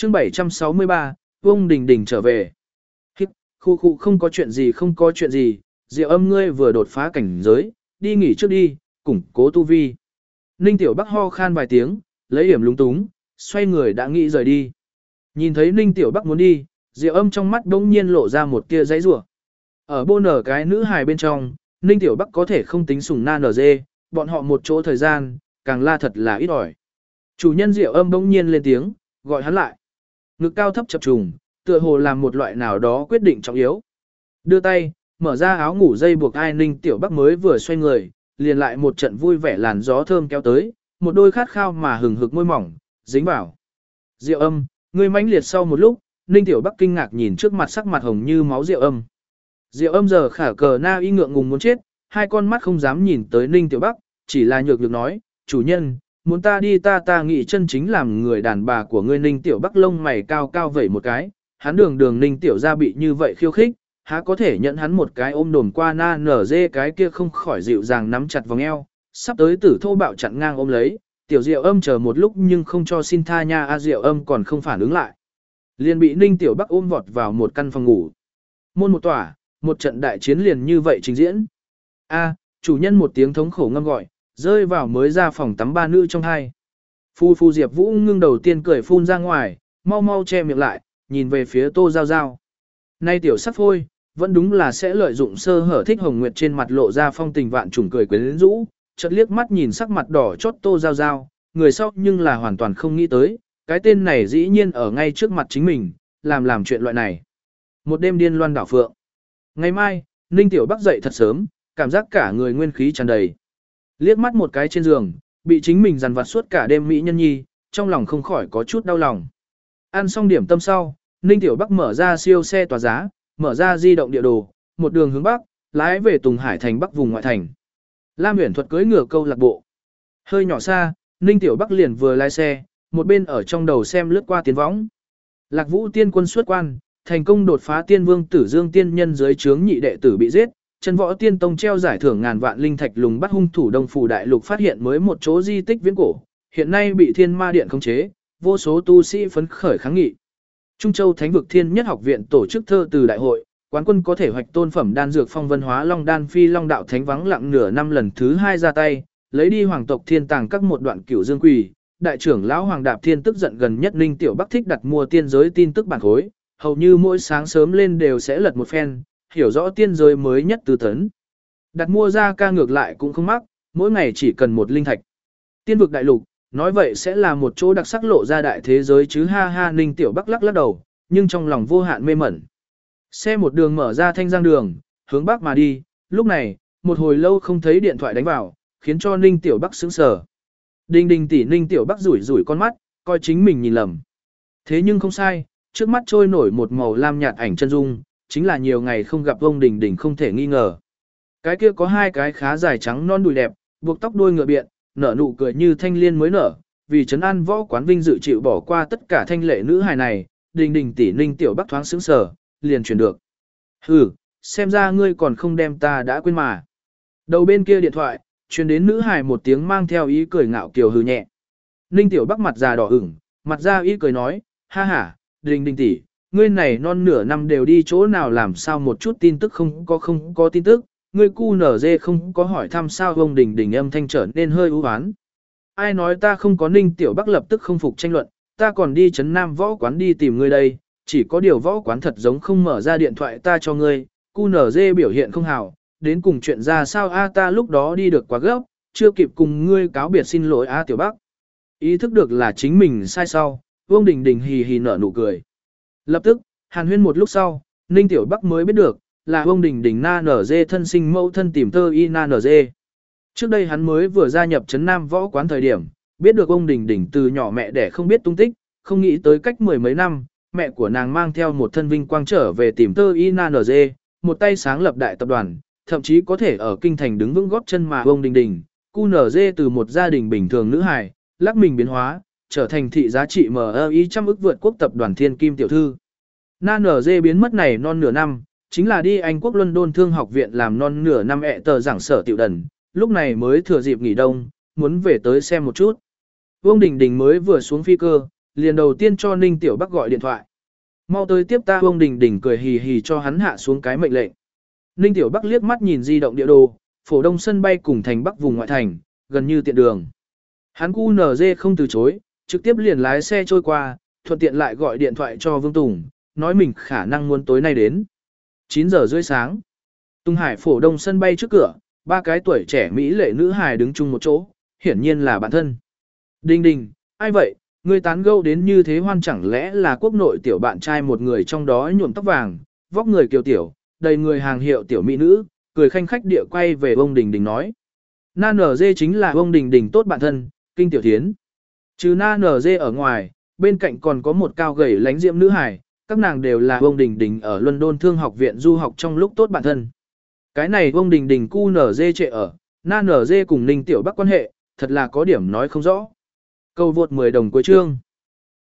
chương 763, Vương Đình Đình trở về. Hít, khu không có chuyện gì không có chuyện gì, Diệu Âm ngươi vừa đột phá cảnh giới, đi nghỉ trước đi, củng cố tu vi. Ninh Tiểu Bắc ho khan vài tiếng, lấy điểm lúng túng, xoay người đã nghĩ rời đi. Nhìn thấy Ninh Tiểu Bắc muốn đi, Diệu Âm trong mắt đống nhiên lộ ra một tia giấy rủa. Ở bô nở cái nữ hài bên trong, Ninh Tiểu Bắc có thể không tính sủng na nở dê, bọn họ một chỗ thời gian, càng la thật là ít ỏi. Chủ nhân Diệu Âm bỗng nhiên lên tiếng, gọi hắn lại. Ngực cao thấp chập trùng, tựa hồ làm một loại nào đó quyết định trọng yếu. Đưa tay, mở ra áo ngủ dây buộc ai Ninh Tiểu Bắc mới vừa xoay người, liền lại một trận vui vẻ làn gió thơm kéo tới, một đôi khát khao mà hừng hực môi mỏng, dính vào. Diệu Âm, ngươi mãnh liệt sau một lúc, Ninh Tiểu Bắc kinh ngạc nhìn trước mặt sắc mặt hồng như máu Diệu Âm. Diệu Âm giờ khả cờ na y ngượng ngùng muốn chết, hai con mắt không dám nhìn tới Ninh Tiểu Bắc, chỉ là nhược nhược nói, chủ nhân, muốn ta đi ta nghĩ chân chính làm người đàn bà của ngươi. Ninh Tiểu Bắc lông mày cao cao vẩy một cái, hắn đường Ninh Tiểu ra bị như vậy khiêu khích, há có thể nhận hắn một cái ôm đồm qua na nở dê cái kia không khỏi dịu dàng nắm chặt vòng eo, sắp tới tử thô bạo chặn ngang ôm lấy, Tiểu Diệu Âm chờ một lúc nhưng không cho xin tha nha a Diệu Âm còn không phản ứng lại. Liền bị Ninh Tiểu Bắc ôm vọt vào một căn phòng ngủ. Môn một tỏa, một trận đại chiến liền như vậy trình diễn. A, chủ nhân một tiếng thống khổ ngâm gọi, rơi vào mới ra phòng tắm ba nữ trong hai. Phu Diệp Vũ ngưng đầu tiên cười phun ra ngoài, mau mau che miệng lại, nhìn về phía Tô Giao Giao. Nay tiểu sắc phôi, vẫn đúng là sẽ lợi dụng sơ hở thích hồng nguyệt trên mặt lộ ra phong tình vạn trùng cười quyến rũ, chợt liếc mắt nhìn sắc mặt đỏ chót Tô Giao Giao, người sau nhưng là hoàn toàn không nghĩ tới, cái tên này dĩ nhiên ở ngay trước mặt chính mình, làm chuyện loại này. Một đêm điên loan đảo phượng. Ngày mai, Ninh Tiểu Bắc dậy thật sớm, cảm giác cả người nguyên khí tràn đầy. Liếc mắt một cái trên giường, bị chính mình dằn vặt suốt cả đêm mỹ nhân nhi, trong lòng không khỏi có chút đau lòng. Ăn xong điểm tâm sau, Ninh Tiểu Bắc mở ra siêu xe tòa giá, mở ra di động địa đồ, một đường hướng bắc, lái về Tùng Hải thành bắc vùng ngoại thành. Lam Uyển Thuật cưỡi ngựa câu lạc bộ. Hơi nhỏ xa, Ninh Tiểu Bắc liền vừa lái xe, một bên ở trong đầu xem lướt qua tiến võng. Lạc Vũ tiên quân xuất quan, thành công đột phá tiên vương Tử Dương tiên nhân dưới trướng nhị đệ tử bị giết, Chân Võ Tiên Tông treo giải thưởng ngàn vạn linh thạch lùng bắt hung thủ Đông Phủ Đại Lục phát hiện mới một chỗ di tích viễn cổ, hiện nay bị Thiên Ma Điện khống chế, vô số tu sĩ phấn khởi kháng nghị. Trung Châu Thánh vực Thiên Nhất Học viện tổ chức thơ từ đại hội, quán quân có thể hoạch tôn phẩm đan dược phong vân hóa long đan phi long đạo thánh vắng lặng nửa năm lần thứ 2 ra tay, lấy đi hoàng tộc thiên tàng các một đoạn cửu dương quỷ. Đại trưởng lão Hoàng Đạp Thiên tức giận gần nhất Ninh Tiểu Bắc thích đặt mua tiên giới tin tức bản khối, hầu như mỗi sáng sớm lên đều sẽ lật một phen, hiểu rõ tiên giới mới nhất từ tấn. Đặt mua ra ca ngược lại cũng không mắc, mỗi ngày chỉ cần một linh thạch. Tiên vực đại lục, nói vậy sẽ là một chỗ đặc sắc lộ ra đại thế giới chứ ha ha. Ninh Tiểu Bắc lắc lắc đầu, nhưng trong lòng vô hạn mê mẩn. Xe một đường mở ra Thanh Giang đường, hướng bắc mà đi, lúc này, một hồi lâu không thấy điện thoại đánh vào, khiến cho Ninh Tiểu Bắc sững sờ. Đình Đình tỷ. Ninh Tiểu Bắc rủi rủi con mắt, coi chính mình nhìn lầm. Thế nhưng không sai, trước mắt trôi nổi một màu lam nhạt ảnh chân dung, chính là nhiều ngày không gặp ông Đình Đình không thể nghi ngờ. Cái kia có hai cái khá dài trắng non đùi đẹp, buộc tóc đuôi ngựa biện, nở nụ cười như thanh liên mới nở, vì trấn an võ quán vinh dự chịu bỏ qua tất cả thanh lệ nữ hài này, Đình Đình tỷ. Ninh Tiểu Bắc thoáng sững sờ, liền chuyển được. Hừ, xem ra ngươi còn không đem ta đã quên mà. Đầu bên kia điện thoại, truyền đến nữ hài một tiếng mang theo ý cười ngạo kiều hừ nhẹ. Ninh Tiểu Bắc mặt già đỏ ửng, mặt ra ý cười nói, ha ha, Đình Đình tỷ, ngươi này non nửa năm đều đi chỗ nào làm sao một chút tin tức không có tin tức, ngươi cu nở dê không có hỏi thăm sao. Ông Đình Đình âm thanh trở nên hơi u oán. Ai nói ta không có? Ninh Tiểu Bắc lập tức không phục tranh luận, ta còn đi trấn Nam võ quán đi tìm ngươi đây, chỉ có điều võ quán thật giống không mở ra điện thoại ta cho ngươi, cu nở dê biểu hiện không hảo, đến cùng chuyện ra sao a ta lúc đó đi được quá gấp, chưa kịp cùng ngươi cáo biệt xin lỗi a Tiểu Bắc. Ý thức được là chính mình sai sau, Vương Đình Đình hì hì nở nụ cười. Lập tức, hàn huyên một lúc sau, Ninh Tiểu Bắc mới biết được, là Vương Đình Đình na nở dê thân sinh mẫu thân tìm tơ y na nở dê. Trước đây hắn mới vừa gia nhập trấn Nam võ quán thời điểm, biết được Vương Đình Đình từ nhỏ mẹ đẻ không biết tung tích, không nghĩ tới cách mười mấy năm, mẹ của nàng mang theo một thân vinh quang trở về tìm tơ y na nở dê, một tay sáng lập đại tập đoàn, thậm chí có thể ở kinh thành đứng vững gót chân mà Vương Đình Đình, cu nở dê từ một gia đình bình thường nữ hài, lắc mình biến hóa, trở thành thị giá trị MI trăm ức vượt quốc tập đoàn thiên kim tiểu thư. Na nở dê biến mất này non nửa năm, chính là đi Anh quốc London Thương học viện làm non nửa năm tờ giảng sở tiểu đần, lúc này mới thừa dịp nghỉ đông, muốn về tới xem một chút. Vương Đình Đình mới vừa xuống phi cơ, liền đầu tiên cho Ninh Tiểu Bắc gọi điện thoại. Mau tới tiếp ta. Vương Đình Đình cười hì hì cho hắn hạ xuống cái mệnh lệnh. Ninh Tiểu Bắc liếc mắt nhìn di động địa đồ, phổ đông sân bay cùng thành Bắc vùng ngoại thành, gần như tiện đường. Hắn QNZ không từ chối, trực tiếp liền lái xe trôi qua, thuận tiện lại gọi điện thoại cho Vương Tùng, nói mình khả năng muốn tối nay đến. 9 giờ rưỡi sáng. Tùng Hải phổ đông sân bay trước cửa, 3 cái tuổi trẻ Mỹ lệ nữ hài đứng chung một chỗ, hiển nhiên là bạn thân. Đình Đình, ai vậy, ngươi tán gẫu đến như thế hoan chẳng lẽ là quốc nội tiểu bạn trai một người trong đó nhuộm tóc vàng, vóc người kiều tiểu, đầy người hàng hiệu tiểu mỹ nữ, cười khanh khách địa quay về ông Đình Đình nói. Na NG chính là ông Đình Đình tốt bạn thân, Kinh Tiểu Thiến. Trừ Na NG ở ngoài, bên cạnh còn có một cao gầy lánh diễm nữ hài, các nàng đều là ông Đình Đình ở London Thương học viện du học trong lúc tốt bạn thân. Cái này ông Đình Đình QNZ trệ ở, Na NG cùng Ninh Tiểu Bắc quan hệ, thật là có điểm nói không rõ. Câu vượt 10 đồng cuối chương.